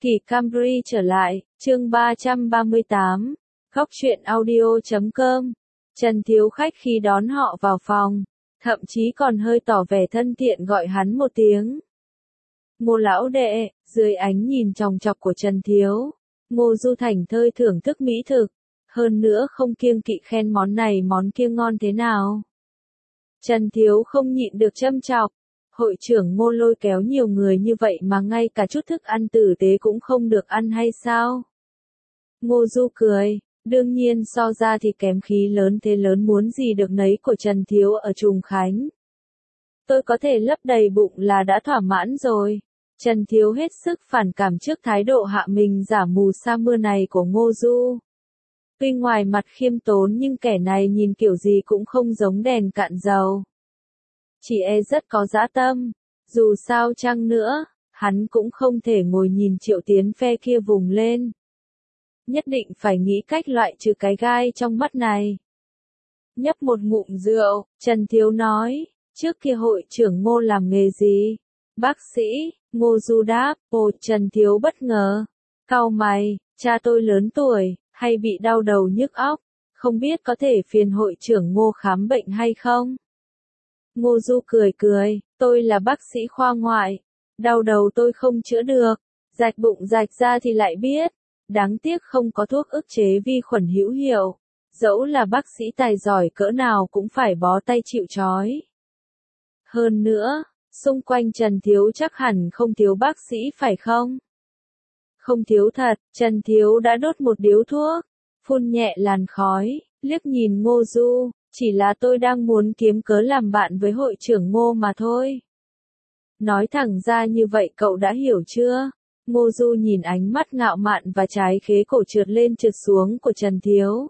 Kỳ Camry trở lại, chương 338, góc truyện audio.com. Trần Thiếu Khách khi đón họ vào phòng, thậm chí còn hơi tỏ vẻ thân thiện gọi hắn một tiếng Ngô lão đệ. Dưới ánh nhìn chòng chọc của Trần Thiếu, Ngô Du Thành thơi thưởng thức mỹ thực, hơn nữa không kiêng kỵ khen món này món kia ngon thế nào. Trần Thiếu không nhịn được châm chọc, hội trưởng Ngô lôi kéo nhiều người như vậy mà ngay cả chút thức ăn tử tế cũng không được ăn hay sao? Ngô Du cười, đương nhiên so ra thì kém khí lớn thế lớn muốn gì được nấy của Trần Thiếu ở Trùng Khánh. Tôi có thể lấp đầy bụng là đã thỏa mãn rồi. Trần Thiếu hết sức phản cảm trước thái độ hạ mình giả mù sa mưa này của Ngô Du. Tuy ngoài mặt khiêm tốn nhưng kẻ này nhìn kiểu gì cũng không giống đèn cạn dầu. Chỉ e rất có dã tâm. Dù sao chăng nữa, hắn cũng không thể ngồi nhìn Triệu Tiến phe kia vùng lên. Nhất định phải nghĩ cách loại trừ cái gai trong mắt này. Nhấp một ngụm rượu, Trần Thiếu nói, trước kia hội trưởng Ngô làm nghề gì? Bác sĩ. Ngô Du đáp. Ồ, Trần Thiếu bất ngờ. Cau mày, cha tôi lớn tuổi, hay bị đau đầu nhức óc, không biết có thể phiền hội trưởng Ngô khám bệnh hay không? Ngô Du cười cười, tôi là bác sĩ khoa ngoại, đau đầu tôi không chữa được, rạch bụng rạch ra thì lại biết, đáng tiếc không có thuốc ức chế vi khuẩn hữu hiệu, dẫu là bác sĩ tài giỏi cỡ nào cũng phải bó tay chịu trói. Hơn nữa, xung quanh Trần Thiếu chắc hẳn không thiếu bác sĩ phải không? Không thiếu thật. Trần Thiếu đã đốt một điếu thuốc, phun nhẹ làn khói, liếc nhìn Ngô Du, chỉ là tôi đang muốn kiếm cớ làm bạn với hội trưởng Ngô mà thôi. Nói thẳng ra như vậy cậu đã hiểu chưa? Ngô Du nhìn ánh mắt ngạo mạn và trái khế cổ trượt lên trượt xuống của Trần Thiếu.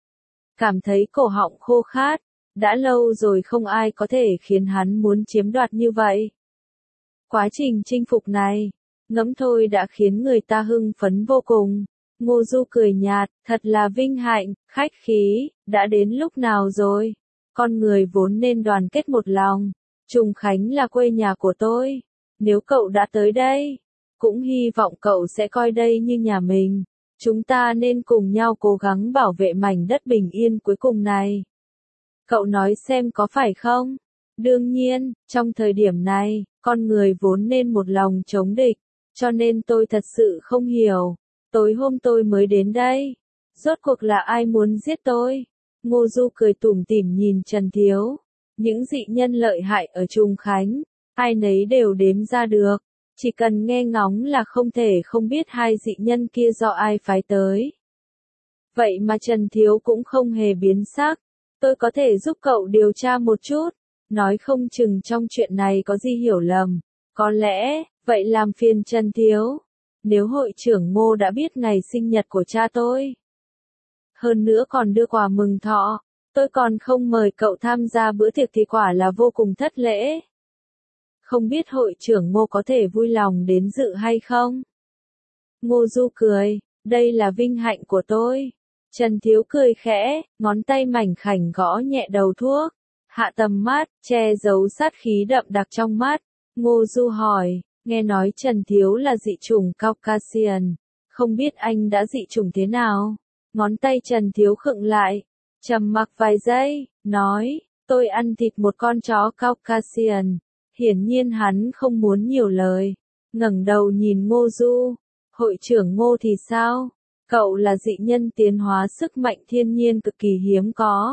Cảm thấy cổ họng khô khát, đã lâu rồi không ai có thể khiến hắn muốn chiếm đoạt như vậy. Quá trình chinh phục này, ngẫm thôi đã khiến người ta hưng phấn vô cùng. Ngô Du cười nhạt, thật là vinh hạnh, khách khí, đã đến lúc nào rồi? Con người vốn nên đoàn kết một lòng. Trùng Khánh là quê nhà của tôi. Nếu cậu đã tới đây, cũng hy vọng cậu sẽ coi đây như nhà mình. Chúng ta nên cùng nhau cố gắng bảo vệ mảnh đất bình yên cuối cùng này. Cậu nói xem có phải không? Đương nhiên, trong thời điểm này, con người vốn nên một lòng chống địch. Cho nên tôi thật sự không hiểu. Tối hôm tôi mới đến đây. Rốt cuộc là ai muốn giết tôi? Ngô Du cười tủm tỉm nhìn Trần Thiếu. Những dị nhân lợi hại ở Trùng Khánh, ai nấy đều đếm ra được. Chỉ cần nghe ngóng là không thể không biết hai dị nhân kia do ai phái tới. Vậy mà Trần Thiếu cũng không hề biến sắc. Tôi có thể giúp cậu điều tra một chút. Nói không chừng trong chuyện này có gì hiểu lầm. Có lẽ, vậy làm phiền Trần Thiếu. Nếu hội trưởng Ngô đã biết ngày sinh nhật của cha tôi, hơn nữa còn đưa quà mừng thọ, tôi còn không mời cậu tham gia bữa tiệc thì quả là vô cùng thất lễ. Không biết hội trưởng Ngô có thể vui lòng đến dự hay không? Ngô Du cười, đây là vinh hạnh của tôi. Trần Thiếu cười khẽ, ngón tay mảnh khảnh gõ nhẹ đầu thuốc, hạ tầm mắt, che giấu sát khí đậm đặc trong mắt. Ngô Du hỏi, nghe nói Trần Thiếu là dị chủng Caucasian, không biết anh đã dị chủng thế nào? Ngón tay Trần Thiếu khựng lại, trầm mặc vài giây, nói, tôi ăn thịt một con chó Caucasian. Hiển nhiên hắn không muốn nhiều lời, ngẩng đầu nhìn Ngô Du, hội trưởng Ngô thì sao? Cậu là dị nhân tiến hóa sức mạnh thiên nhiên cực kỳ hiếm có.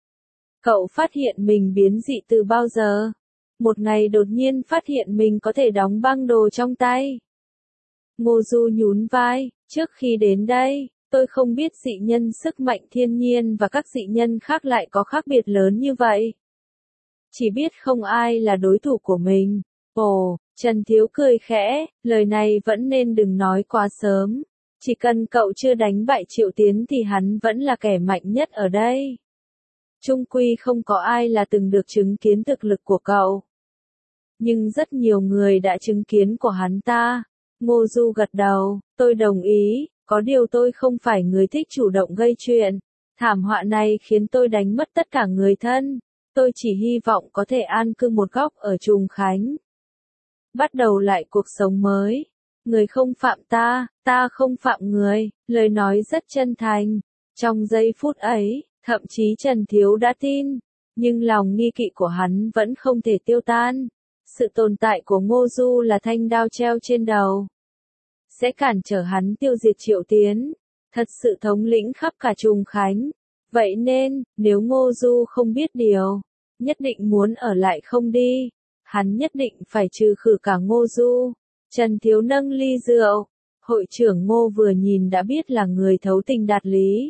Cậu phát hiện mình biến dị từ bao giờ? Một ngày đột nhiên phát hiện mình có thể đóng băng đồ trong tay. Ngô Du nhún vai, trước khi đến đây, tôi không biết dị nhân sức mạnh thiên nhiên và các dị nhân khác lại có khác biệt lớn như vậy. Chỉ biết không ai là đối thủ của mình. Ồ, Trần Thiếu cười khẽ, lời này vẫn nên đừng nói quá sớm. Chỉ cần cậu chưa đánh bại Triệu Tiến thì hắn vẫn là kẻ mạnh nhất ở đây. Chung quy không có ai là từng được chứng kiến thực lực của cậu. Nhưng rất nhiều người đã chứng kiến của hắn ta. Ngô Du gật đầu, tôi đồng ý, có điều tôi không phải người thích chủ động gây chuyện. Thảm họa này khiến tôi đánh mất tất cả người thân. Tôi chỉ hy vọng có thể an cư một góc ở Trùng Khánh. Bắt đầu lại cuộc sống mới. Người không phạm ta không phạm người, lời nói rất chân thành. Trong giây phút ấy, thậm chí Trần Thiếu đã tin, nhưng lòng nghi kỵ của hắn vẫn không thể tiêu tan. Sự tồn tại của Ngô Du là thanh đao treo trên đầu, sẽ cản trở hắn tiêu diệt Triệu Tiến, thật sự thống lĩnh khắp cả Trùng Khánh. Vậy nên, nếu Ngô Du không biết điều, nhất định muốn ở lại không đi, hắn nhất định phải trừ khử cả Ngô Du. Trần Thiếu nâng ly rượu, hội trưởng Ngô vừa nhìn đã biết là người thấu tình đạt lý.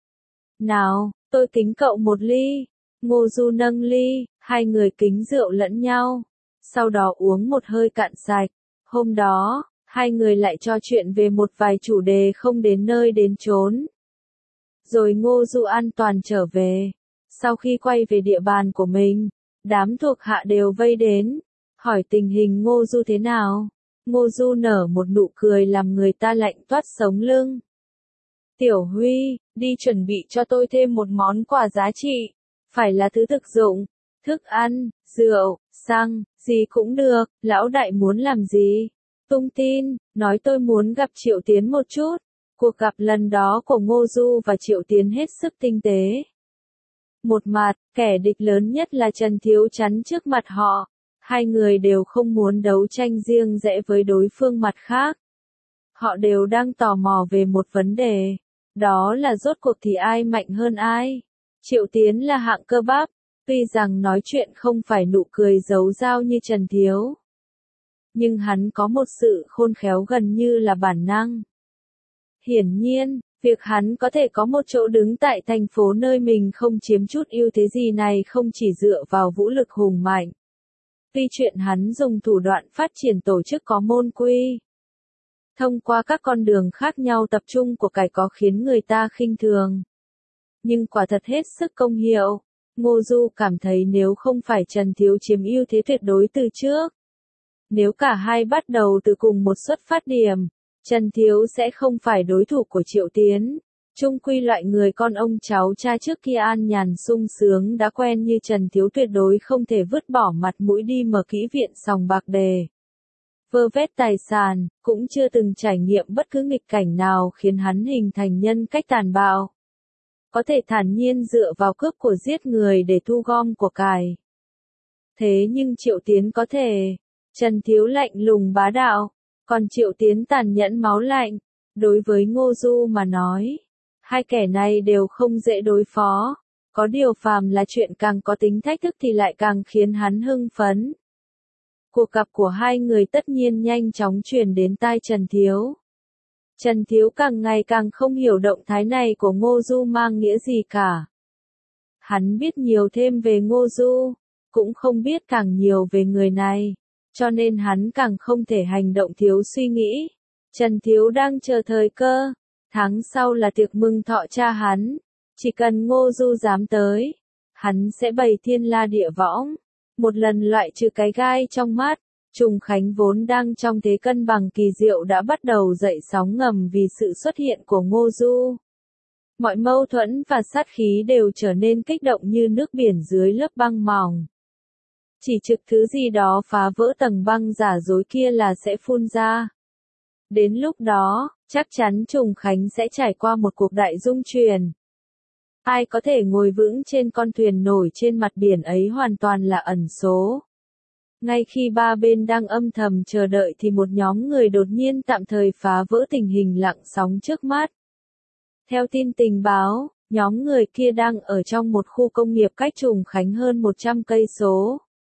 Nào, tôi kính cậu một ly. Ngô Du nâng ly, hai người kính rượu lẫn nhau, sau đó uống một hơi cạn sạch. Hôm đó, hai người lại trò chuyện về một vài chủ đề không đến nơi đến chốn. Rồi Ngô Du an toàn trở về. Sau khi quay về địa bàn của mình, đám thuộc hạ đều vây đến, hỏi tình hình Ngô Du thế nào. Ngô Du nở một nụ cười làm người ta lạnh toát sống lưng. Tiểu Huy, đi chuẩn bị cho tôi thêm một món quà giá trị, phải là thứ thực dụng, thức ăn, rượu, xăng, gì cũng được, lão đại muốn làm gì? Tung tin, nói tôi muốn gặp Triệu Tiến một chút. Cuộc gặp lần đó của Ngô Du và Triệu Tiến hết sức tinh tế. Một mặt, kẻ địch lớn nhất là Trần Thiếu chắn trước mặt họ. Hai người đều không muốn đấu tranh riêng rẽ với đối phương mặt khác. Họ đều đang tò mò về một vấn đề. Đó là rốt cuộc thì ai mạnh hơn ai. Triệu Tiến là hạng cơ bắp. Tuy rằng nói chuyện không phải nụ cười giấu dao như Trần Thiếu, nhưng hắn có một sự khôn khéo gần như là bản năng. Hiển nhiên, việc hắn có thể có một chỗ đứng tại thành phố nơi mình không chiếm chút ưu thế gì này không chỉ dựa vào vũ lực hùng mạnh. Tuy chuyện hắn dùng thủ đoạn phát triển tổ chức có môn quy, thông qua các con đường khác nhau tập trung của cải có khiến người ta khinh thường, nhưng quả thật hết sức công hiệu. Ngô Du cảm thấy nếu không phải Trần Thiếu chiếm ưu thế tuyệt đối từ trước, nếu cả hai bắt đầu từ cùng một xuất phát điểm, Trần Thiếu sẽ không phải đối thủ của Triệu Tiến. Chung quy loại người con ông cháu cha trước kia an nhàn sung sướng đã quen như Trần Thiếu tuyệt đối không thể vứt bỏ mặt mũi đi mở kỹ viện sòng bạc đề vơ vét tài sản, cũng chưa từng trải nghiệm bất cứ nghịch cảnh nào khiến hắn hình thành nhân cách tàn bạo. Có thể thản nhiên dựa vào cướp của giết người để thu gom của cải. Thế nhưng Triệu Tiến có thể. Trần Thiếu lạnh lùng bá đạo, còn Triệu Tiến tàn nhẫn máu lạnh. Đối với Ngô Du mà nói, hai kẻ này đều không dễ đối phó. Có điều phàm là chuyện càng có tính thách thức thì lại càng khiến hắn hưng phấn. Cuộc gặp của hai người tất nhiên nhanh chóng truyền đến tai Trần Thiếu. Trần Thiếu càng ngày càng không hiểu động thái này của Ngô Du mang nghĩa gì cả. Hắn biết nhiều thêm về Ngô Du, cũng không biết càng nhiều về người này, cho nên hắn càng không thể hành động thiếu suy nghĩ. Trần Thiếu đang chờ thời cơ, tháng sau là tiệc mừng thọ cha hắn, chỉ cần Ngô Du dám tới, hắn sẽ bày thiên la địa võng, một lần loại trừ cái gai trong mắt. Trùng Khánh vốn đang trong thế cân bằng kỳ diệu đã bắt đầu dậy sóng ngầm vì sự xuất hiện của Ngô Du. Mọi mâu thuẫn và sát khí đều trở nên kích động như nước biển dưới lớp băng mỏng. Chỉ trực thứ gì đó phá vỡ tầng băng giả dối kia là sẽ phun ra. Đến lúc đó, chắc chắn Trùng Khánh sẽ trải qua một cuộc đại dung chuyển. Ai có thể ngồi vững trên con thuyền nổi trên mặt biển ấy hoàn toàn là ẩn số. Ngay khi ba bên đang âm thầm chờ đợi thì một nhóm người đột nhiên tạm thời phá vỡ tình hình lặng sóng trước mắt. Theo tin tình báo, nhóm người kia đang ở trong một khu công nghiệp cách Trùng Khánh hơn 100 cây số.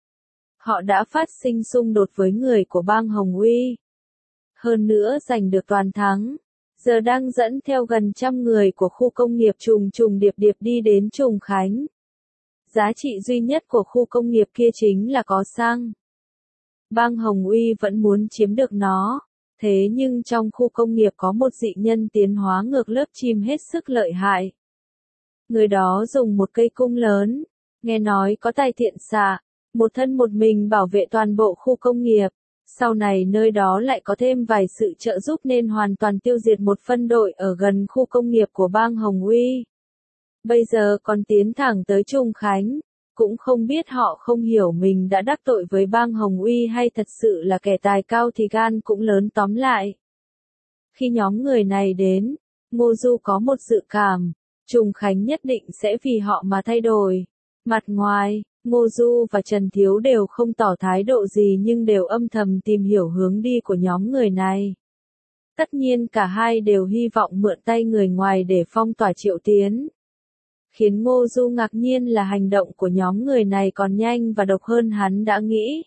Họ đã phát sinh xung đột với người của bang Hồng Uy. Hơn nữa giành được toàn thắng. Giờ đang dẫn theo gần 100 người của khu công nghiệp trùng trùng điệp điệp đi đến Trùng Khánh. Giá trị duy nhất của khu công nghiệp kia chính là có xăng. Bang Hồng Uy vẫn muốn chiếm được nó, thế nhưng trong khu công nghiệp có một dị nhân tiến hóa ngược lớp chim hết sức lợi hại. Người đó dùng một cây cung lớn, nghe nói có tài thiện xạ, một thân một mình bảo vệ toàn bộ khu công nghiệp. Sau này nơi đó lại có thêm vài sự trợ giúp nên hoàn toàn tiêu diệt một phân đội ở gần khu công nghiệp của bang Hồng Uy. Bây giờ còn tiến thẳng tới Trùng Khánh. cũng không biết họ không hiểu mình đã đắc tội với bang Hồng Uy hay thật sự là kẻ tài cao thì gan cũng lớn tóm lại. Khi nhóm người này đến, Ngô Du có một dự cảm, Trùng Khánh nhất định sẽ vì họ mà thay đổi. Mặt ngoài, Ngô Du và Trần Thiếu đều không tỏ thái độ gì nhưng đều âm thầm tìm hiểu hướng đi của nhóm người này. Tất nhiên cả hai đều hy vọng mượn tay người ngoài để phong tỏa Triệu Tiến. Khiến Ngô Du ngạc nhiên là hành động của nhóm người này còn nhanh và độc hơn hắn đã nghĩ.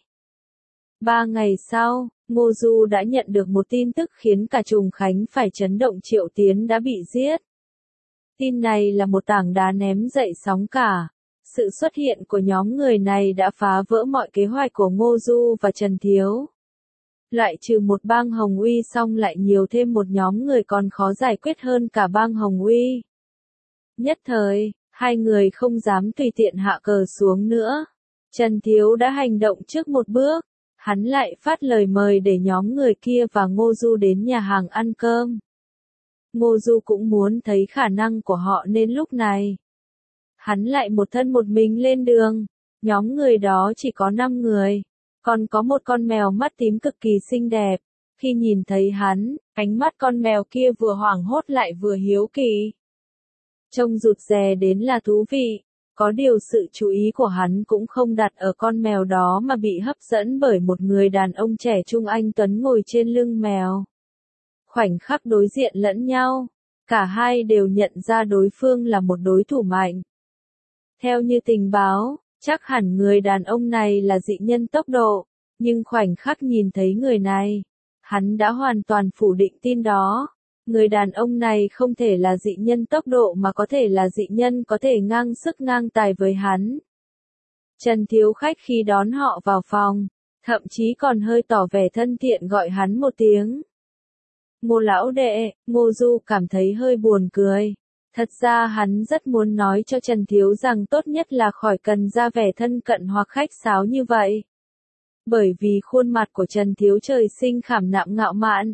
3 ngày sau, Ngô Du đã nhận được một tin tức khiến cả Trùng Khánh phải chấn động. Triệu Tiến đã bị giết. Tin này là một tảng đá ném dậy sóng cả. Sự xuất hiện của nhóm người này đã phá vỡ mọi kế hoạch của Ngô Du và Trần Thiếu. Loại trừ một bang Hồng Uy xong lại nhiều thêm một nhóm người còn khó giải quyết hơn cả bang Hồng Uy. Nhất thời, hai người không dám tùy tiện hạ cờ xuống nữa. Trần Thiếu đã hành động trước một bước. Hắn lại phát lời mời để nhóm người kia và Ngô Du đến nhà hàng ăn cơm. Ngô Du cũng muốn thấy khả năng của họ nên lúc này, hắn lại một thân một mình lên đường. Nhóm người đó chỉ có 5 người, còn có một con mèo mắt tím cực kỳ xinh đẹp. Khi nhìn thấy hắn, ánh mắt con mèo kia vừa hoảng hốt lại vừa hiếu kỳ. Trông rụt rè đến là thú vị. Có điều sự chú ý của hắn cũng không đặt ở con mèo đó mà bị hấp dẫn bởi một người đàn ông trẻ trung anh tuấn ngồi trên lưng mèo. Khoảnh khắc đối diện lẫn nhau, cả hai đều nhận ra đối phương là một đối thủ mạnh. Theo như tình báo, chắc hẳn người đàn ông này là dị nhân tốc độ, nhưng khoảnh khắc nhìn thấy người này, hắn đã hoàn toàn phủ định tin đó. Người đàn ông này không thể là dị nhân tốc độ mà có thể là dị nhân có thể ngang sức ngang tài với hắn. Trần Thiếu Khách khi đón họ vào phòng, thậm chí còn hơi tỏ vẻ thân thiện gọi hắn một tiếng. Ngô lão đệ. Ngô Du cảm thấy hơi buồn cười. Thật ra hắn rất muốn nói cho Trần Thiếu rằng tốt nhất là khỏi cần ra vẻ thân cận hoặc khách sáo như vậy. Bởi vì khuôn mặt của Trần Thiếu trời sinh khảm nạm ngạo mạn.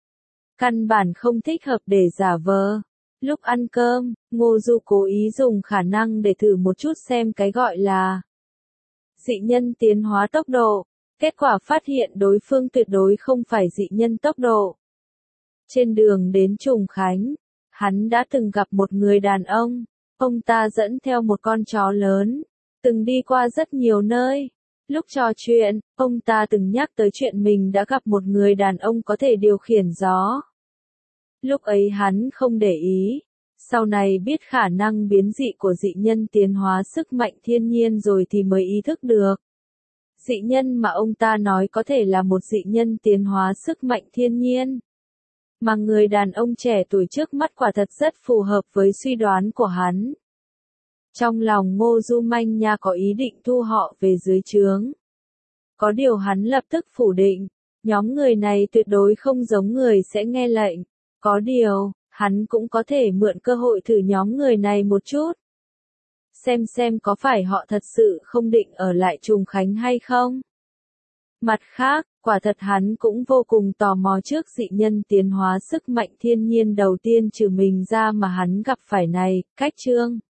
Căn bản không thích hợp để giả vờ. Lúc ăn cơm, Ngô Du cố ý dùng khả năng để thử một chút xem cái gọi là dị nhân tiến hóa tốc độ. Kết quả phát hiện đối phương tuyệt đối không phải dị nhân tốc độ. Trên đường đến Trùng Khánh, hắn đã từng gặp một người đàn ông. Ông ta dẫn theo một con chó lớn, từng đi qua rất nhiều nơi. Lúc trò chuyện, ông ta từng nhắc tới chuyện mình đã gặp một người đàn ông có thể điều khiển gió. Lúc ấy hắn không để ý, sau này biết khả năng biến dị của dị nhân tiến hóa sức mạnh thiên nhiên rồi thì mới ý thức được. Dị nhân mà ông ta nói có thể là một dị nhân tiến hóa sức mạnh thiên nhiên. Mà người đàn ông trẻ tuổi trước mắt quả thật rất phù hợp với suy đoán của hắn. Trong lòng Ngô Du manh nha có ý định thu họ về dưới trướng. Có điều hắn lập tức phủ định, nhóm người này tuyệt đối không giống người sẽ nghe lệnh. Có điều, hắn cũng có thể mượn cơ hội thử nhóm người này một chút. Xem có phải họ thật sự không định ở lại Trùng Khánh hay không. Mặt khác, quả thật hắn cũng vô cùng tò mò trước dị nhân tiến hóa sức mạnh thiên nhiên đầu tiên trừ mình ra mà hắn gặp phải này. Cách chương